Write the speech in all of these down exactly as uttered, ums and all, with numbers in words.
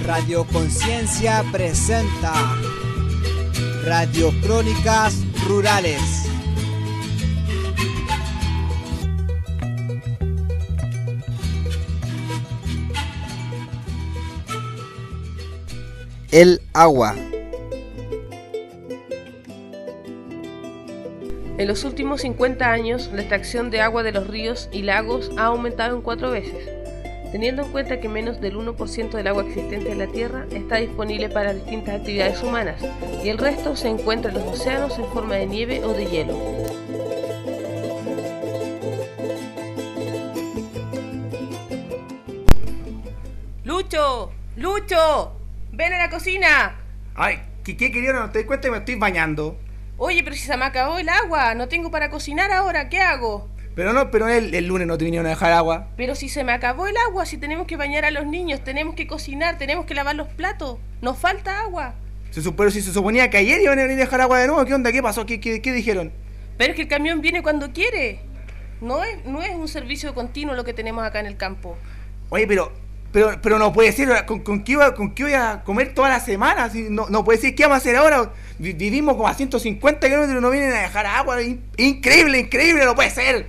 Radio Conciencia presenta Radio Crónicas Rurales. El agua. En los últimos cincuenta años, la extracción de agua de los ríos y lagos ha aumentado en cuatro veces. Teniendo en cuenta que menos del uno por ciento del agua existente en la Tierra está disponible para distintas actividades humanas y el resto se encuentra en los océanos en forma de nieve o de hielo. ¡Lucho! ¡Lucho! ¡Ven a la cocina! Ay, ¿qué, qué querido? ¿No te das cuenta que me estoy bañando? Oye, pero si se me acabó el agua, no tengo para cocinar ahora, ¿qué hago? Pero no, pero el, el lunes no te vinieron a dejar agua. Pero si se me acabó el agua, si tenemos que bañar a los niños, tenemos que cocinar, tenemos que lavar los platos, nos falta agua. Se, pero si se suponía que ayer iban a venir a dejar agua de nuevo, ¿qué onda? ¿Qué pasó? ¿Qué, qué, qué dijeron? Pero es que el camión viene cuando quiere. No es, no es un servicio continuo lo que tenemos acá en el campo. Oye, pero pero, pero no puede ser, ¿con, con, qué iba, ¿con qué voy a comer toda la semana? Si no, no puede ser, ¿qué vamos a hacer ahora? Vivimos como a ciento cincuenta kilómetros y no vienen a dejar agua. Increíble, increíble, no puede ser.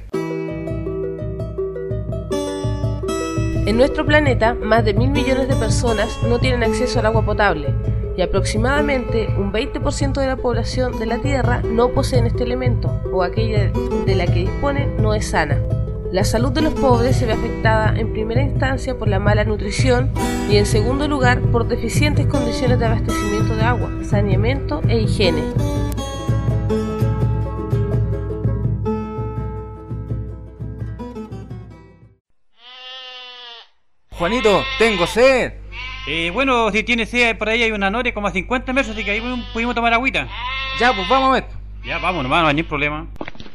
En nuestro planeta, más de mil millones de personas no tienen acceso al agua potable y aproximadamente un veinte por ciento de la población de la Tierra no poseen este elemento o aquella de la que disponen no es sana. La salud de los pobres se ve afectada en primera instancia por la mala nutrición y en segundo lugar por deficientes condiciones de abastecimiento de agua, saneamiento e higiene. Juanito, tengo sed. Eh, bueno, si tiene sed, por ahí hay una noria como a cincuenta metros, así que ahí pudimos tomar agüita. Ya, pues vamos a ver. Ya, vamos nomás, no hay ningún problema.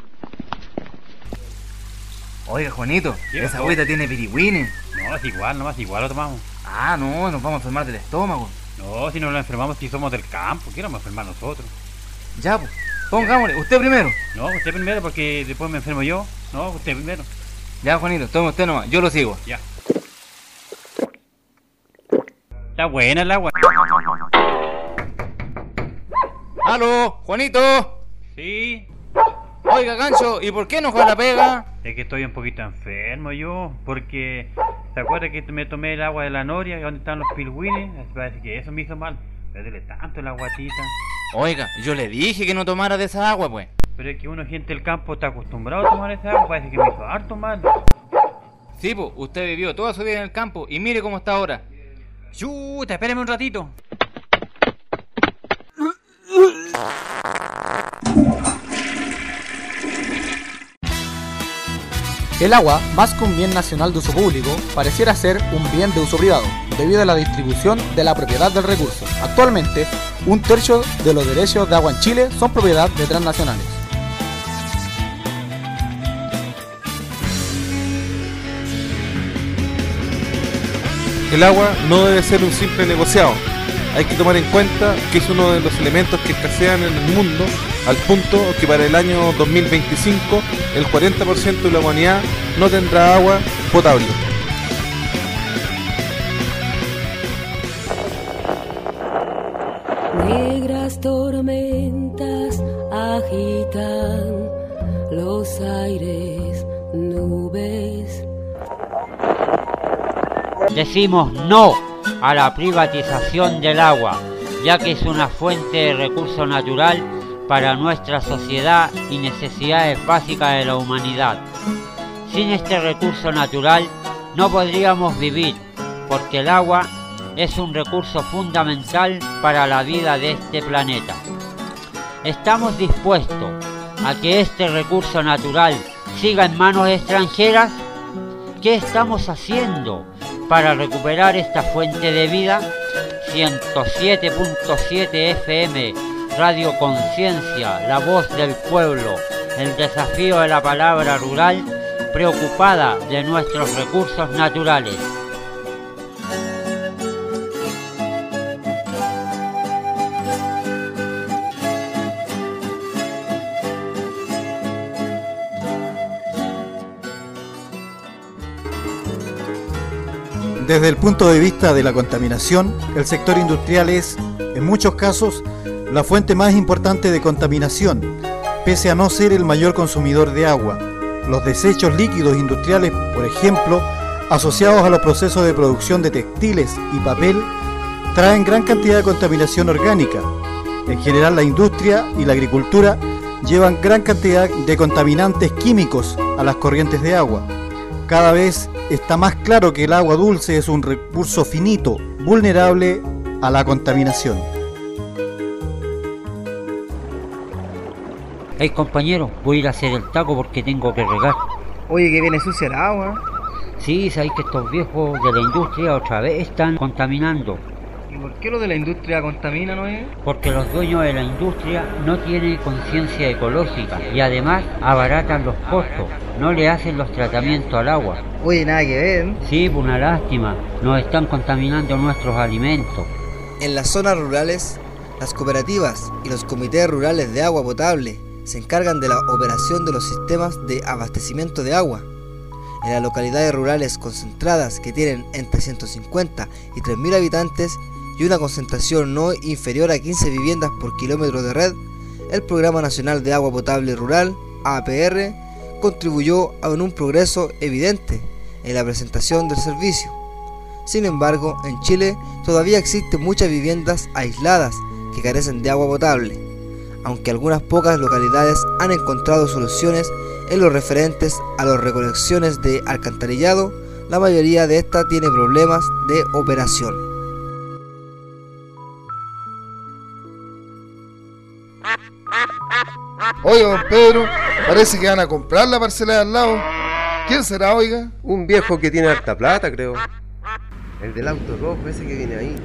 Oiga, Juanito, esa agüita tiene pirigüines. No, es igual, nomás igual lo tomamos. Ah, no, nos vamos a enfermar del estómago. No, si no nos enfermamos, si somos del campo, ¿qué vamos a enfermar nosotros? Ya, pues, pongámosle, usted primero. No, usted primero, porque después me enfermo yo. No, usted primero. Ya, Juanito, tome usted nomás, yo lo sigo. Ya. Está buena el agua. ¡Aló, Juanito! Sí. Oiga, Gancho, ¿y por qué no fue a la pega? Es que estoy un poquito enfermo yo, porque ¿se acuerda que me tomé el agua de la noria, donde están los pingüines? Parece que eso me hizo mal. Me duele tanto la guatita. Oiga, yo le dije que no tomara de esa agua, pues. Pero es que uno, gente del campo, está acostumbrado a tomar esa agua, parece que me hizo harto mal. Sí, pues, usted vivió toda su vida en el campo y mire cómo está ahora. Chuta, espérame un ratito. El agua, más que un bien nacional de uso público, pareciera ser un bien de uso privado, debido a la distribución de la propiedad del recurso. Actualmente, un tercio de los derechos de agua en Chile son propiedad de transnacionales. El agua no debe ser un simple negociado. Hay que tomar en cuenta que es uno de los elementos que escasean en el mundo, al punto que para el año dos mil veinticinco el cuarenta por ciento de la humanidad no tendrá agua potable. Negras tormentas agitan los aires, nubes. Decimos no a la privatización del agua, ya que es una fuente de recurso natural para nuestra sociedad y necesidades básicas de la humanidad. Sin este recurso natural no podríamos vivir, porque el agua es un recurso fundamental para la vida de este planeta. ¿Estamos dispuestos a que este recurso natural siga en manos extranjeras? ¿Qué estamos haciendo para recuperar esta fuente de vida? ciento siete punto siete F M, Radio Conciencia, la voz del pueblo, el desafío de la palabra rural, preocupada de nuestros recursos naturales. Desde el punto de vista de la contaminación, el sector industrial es, en muchos casos, la fuente más importante de contaminación, pese a no ser el mayor consumidor de agua. Los desechos líquidos industriales, por ejemplo, asociados a los procesos de producción de textiles y papel, traen gran cantidad de contaminación orgánica. En general, la industria y la agricultura llevan gran cantidad de contaminantes químicos a las corrientes de agua. Cada vez está más claro que el agua dulce es un recurso finito, vulnerable a la contaminación. Hey compañero, voy a ir a hacer el taco porque tengo que regar. Oye, que viene sucia el agua. Sí, sabéis que estos viejos de la industria otra vez están contaminando. ¿Y por qué lo de la industria contamina, no es? Porque los dueños de la industria no tienen conciencia ecológica y además abaratan los costos, no le hacen los tratamientos al agua. Oye, nada que ver. Sí, pues una lástima, nos están contaminando nuestros alimentos. En las zonas rurales, las cooperativas y los comités rurales de agua potable se encargan de la operación de los sistemas de abastecimiento de agua. En las localidades rurales concentradas que tienen entre ciento cincuenta y tres mil habitantes y una concentración no inferior a quince viviendas por kilómetro de red, el Programa Nacional de Agua Potable Rural, A P R, contribuyó a un progreso evidente en la presentación del servicio. Sin embargo, en Chile todavía existen muchas viviendas aisladas que carecen de agua potable, aunque algunas pocas localidades han encontrado soluciones en los referentes a las recolecciones de alcantarillado. La mayoría de estas tiene problemas de operación. Oiga, don Pedro, parece que van a comprar la parcela de al lado. ¿Quién será, oiga? Un viejo que tiene harta plata, creo. El del auto rojo, ese que viene ahí.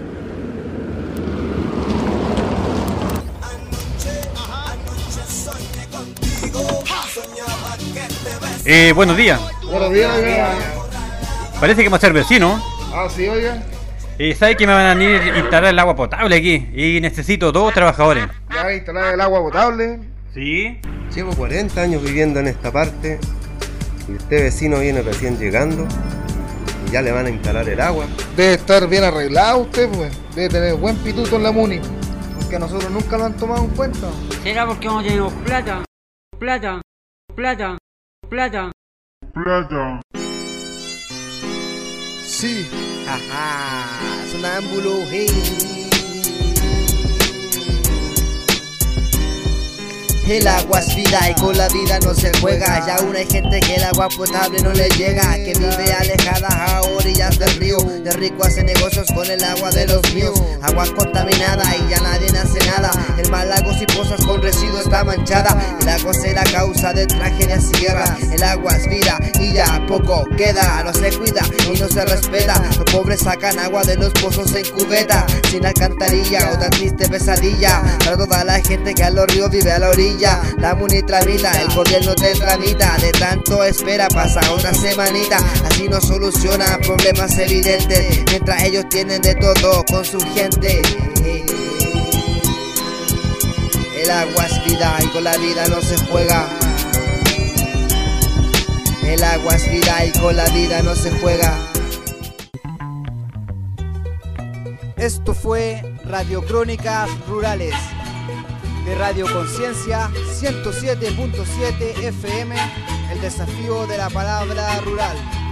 Eh, buenos días. Buenos días, oiga. Parece que vamos a ser vecinos. Ah, sí, oiga. Eh, ¿Sabe que me van a venir a instalar el agua potable aquí? Y necesito dos trabajadores. ¿Ya van a instalar el agua potable? Sí. Llevo cuarenta años viviendo en esta parte y usted, vecino, viene recién llegando y ya le van a instalar el agua. Debe estar bien arreglado usted, pues. Debe tener buen pituto en la muni. Porque a nosotros nunca lo han tomado en cuenta. ¿Será porque no tenemos plata? Plata, plata, plata, plata. Sí. Ajá, sonámbulo, hey. El agua es vida y con la vida no se juega. Y aún hay gente que el agua potable no le llega, que vive alejada a orillas del río. De rico hace negocios con el agua de los míos. Agua contaminada y ya nadie hace nada. El mar, lagos y pozas con residuos está manchada. El agua es la causa de tragedias y guerras. El agua es vida y ya poco queda. No se cuida y no se respeta. Los pobres sacan agua de los pozos en cubeta, sin alcantarilla, otra triste pesadilla para toda la gente que a los ríos vive a la orilla. La muni tramita, el gobierno te tramita. De tanto espera pasa una semanita. Así no soluciona problemas evidentes, mientras ellos tienen de todo con su gente. El agua es vida y con la vida no se juega. El agua es vida y con la vida no se juega. Esto fue Radio Crónicas Rurales de Radio Conciencia ciento siete punto siete F M, el desafío de la palabra rural.